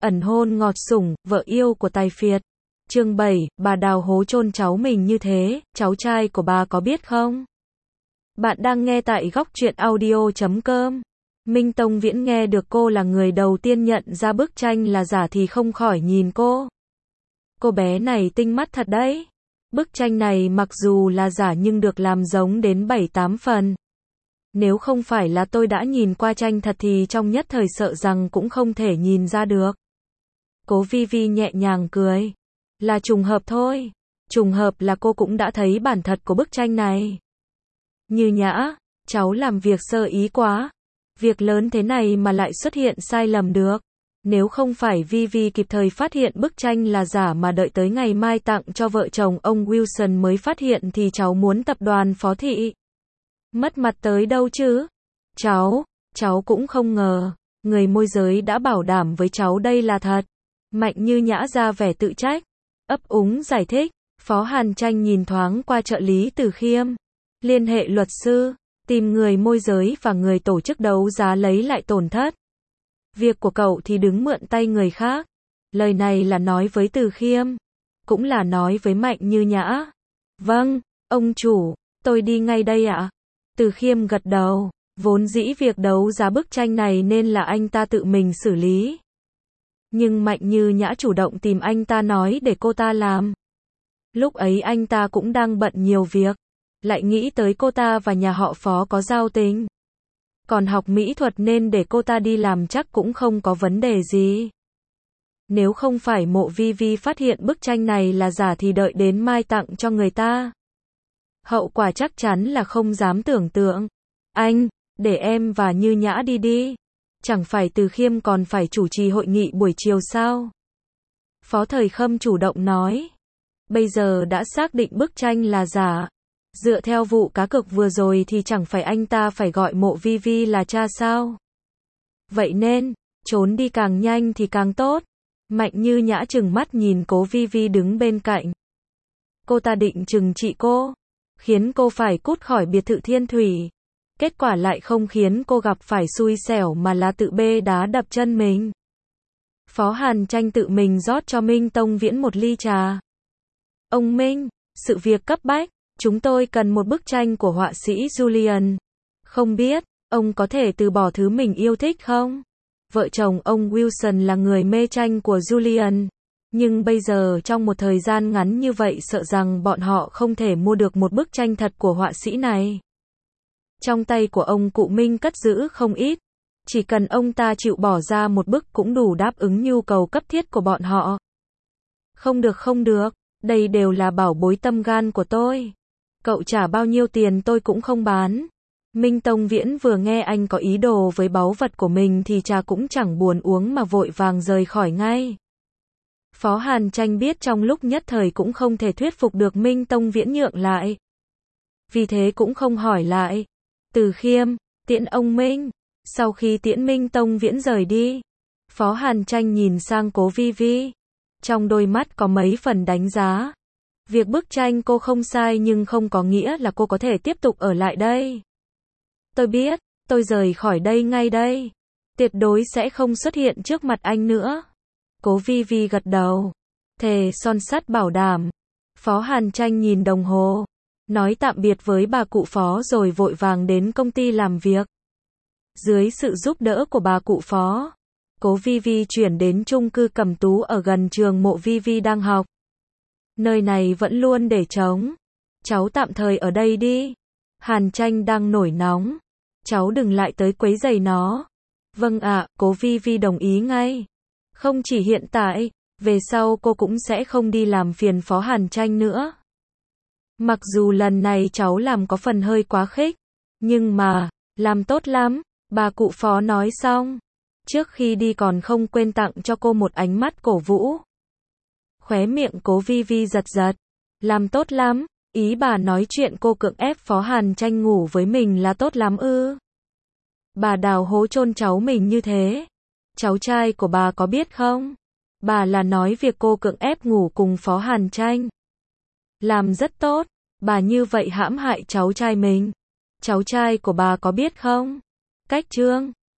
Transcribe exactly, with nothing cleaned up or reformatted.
ẩn hôn ngọt sủng, vợ yêu của tài phiệt. Chương bảy, bà Đào hố chôn cháu mình như thế, cháu trai của bà có biết không? Bạn đang nghe tại góc truyện audio chấm com. Minh Tông Viễn nghe được cô là người đầu tiên nhận ra bức tranh là giả thì không khỏi nhìn cô. Cô bé này tinh mắt thật đấy. Bức tranh này mặc dù là giả nhưng được làm giống đến bảy tám phần. Nếu không phải là tôi đã nhìn qua tranh thật thì trong nhất thời sợ rằng cũng không thể nhìn ra được. Cố Vi Vi nhẹ nhàng cười. Là trùng hợp thôi. Trùng hợp là cô cũng đã thấy bản thật của bức tranh này. Như Nhã, cháu làm việc sơ ý quá. Việc lớn thế này mà lại xuất hiện sai lầm được. Nếu không phải Vi Vi kịp thời phát hiện bức tranh là giả mà đợi tới ngày mai tặng cho vợ chồng ông Wilson mới phát hiện thì cháu muốn tập đoàn Phó Thị mất mặt tới đâu chứ? Cháu, cháu cũng không ngờ, người môi giới đã bảo đảm với cháu đây là thật. Mạnh Như Nhã ra vẻ tự trách, ấp úng giải thích. Phó Hàn Tranh nhìn thoáng qua trợ lý Từ Khiêm, liên hệ luật sư, tìm người môi giới và người tổ chức đấu giá lấy lại tổn thất. Việc của cậu thì đứng mượn tay người khác. Lời này là nói với Từ Khiêm, cũng là nói với Mạnh Như Nhã. Vâng, ông chủ, tôi đi ngay đây ạ. Từ Khiêm gật đầu, vốn dĩ việc đấu giá bức tranh này nên là anh ta tự mình xử lý. Nhưng Mạnh Như Nhã chủ động tìm anh ta nói để cô ta làm. Lúc ấy anh ta cũng đang bận nhiều việc, lại nghĩ tới cô ta và nhà họ Phó có giao tình. Còn học mỹ thuật nên để cô ta đi làm chắc cũng không có vấn đề gì. Nếu không phải Mộ Vi Vi phát hiện bức tranh này là giả thì đợi đến mai tặng cho người ta. Hậu quả chắc chắn là không dám tưởng tượng. Anh, để em và Như Nhã đi đi. Chẳng phải Từ Khiêm còn phải chủ trì hội nghị buổi chiều sao? Phó Thời Khâm chủ động nói. Bây giờ đã xác định bức tranh là giả. Dựa theo vụ cá cược vừa rồi thì chẳng phải anh ta phải gọi Mộ Vi Vi là cha sao? Vậy nên, trốn đi càng nhanh thì càng tốt. Mạnh Như Nhã trừng mắt nhìn Cố Vi Vi đứng bên cạnh. Cô ta định trừng trị cô, khiến cô phải cút khỏi biệt thự Thiên Thủy. Kết quả lại không khiến cô gặp phải xui xẻo mà là tự bê đá đập chân mình. Phó Hàn Tranh tự mình rót cho Minh Tông Viễn một ly trà. Ông Minh, sự việc cấp bách, chúng tôi cần một bức tranh của họa sĩ Julian. Không biết, ông có thể từ bỏ thứ mình yêu thích không? Vợ chồng ông Wilson là người mê tranh của Julian. Nhưng bây giờ trong một thời gian ngắn như vậy sợ rằng bọn họ không thể mua được một bức tranh thật của họa sĩ này. Trong tay của ông cụ Minh cất giữ không ít. Chỉ cần ông ta chịu bỏ ra một bức cũng đủ đáp ứng nhu cầu cấp thiết của bọn họ. Không được không được, đây đều là bảo bối tâm gan của tôi. Cậu trả bao nhiêu tiền tôi cũng không bán. Minh Tông Viễn vừa nghe anh có ý đồ với báu vật của mình thì trà cũng chẳng buồn uống mà vội vàng rời khỏi ngay. Phó Hàn Tranh biết trong lúc nhất thời cũng không thể thuyết phục được Minh Tông Viễn nhượng lại. Vì thế cũng không hỏi lại. Từ Khiêm, tiễn ông Minh. Sau khi tiễn Minh Tông Viễn rời đi, Phó Hàn Tranh nhìn sang Cố Vi Vi. Trong đôi mắt có mấy phần đánh giá. Việc bức tranh cô không sai nhưng không có nghĩa là cô có thể tiếp tục ở lại đây. Tôi biết, tôi rời khỏi đây ngay đây. Tuyệt đối sẽ không xuất hiện trước mặt anh nữa. Cố Vi Vi gật đầu. Thề son sắt bảo đảm. Phó Hàn Tranh nhìn đồng hồ. Nói tạm biệt với bà cụ Phó rồi vội vàng đến công ty làm việc. Dưới sự giúp đỡ của bà cụ Phó, Cố Vi Vi chuyển đến chung cư Cẩm Tú ở gần trường Mộ Vi Vi đang học. Nơi này vẫn luôn để trống. Cháu tạm thời ở đây đi. Hàn Tranh đang nổi nóng. Cháu đừng lại tới quấy rầy nó. Vâng ạ, Cố Vi Vi đồng ý ngay. Không chỉ hiện tại, về sau cô cũng sẽ không đi làm phiền Phó Hàn Tranh nữa. Mặc dù lần này cháu làm có phần hơi quá khích, nhưng mà, làm tốt lắm, bà cụ Phó nói xong. Trước khi đi còn không quên tặng cho cô một ánh mắt cổ vũ. Khóe miệng Cố Vi Vi giật giật. Làm tốt lắm, ý bà nói chuyện cô cưỡng ép Phó Hàn Tranh ngủ với mình là tốt lắm ư? Bà Đào hố chôn cháu mình như thế. Cháu trai của bà có biết không? Bà là nói việc cô cưỡng ép ngủ cùng Phó Hàn Tranh. Làm rất tốt, bà như vậy hãm hại cháu trai mình. Cháu trai của bà có biết không? Cách chương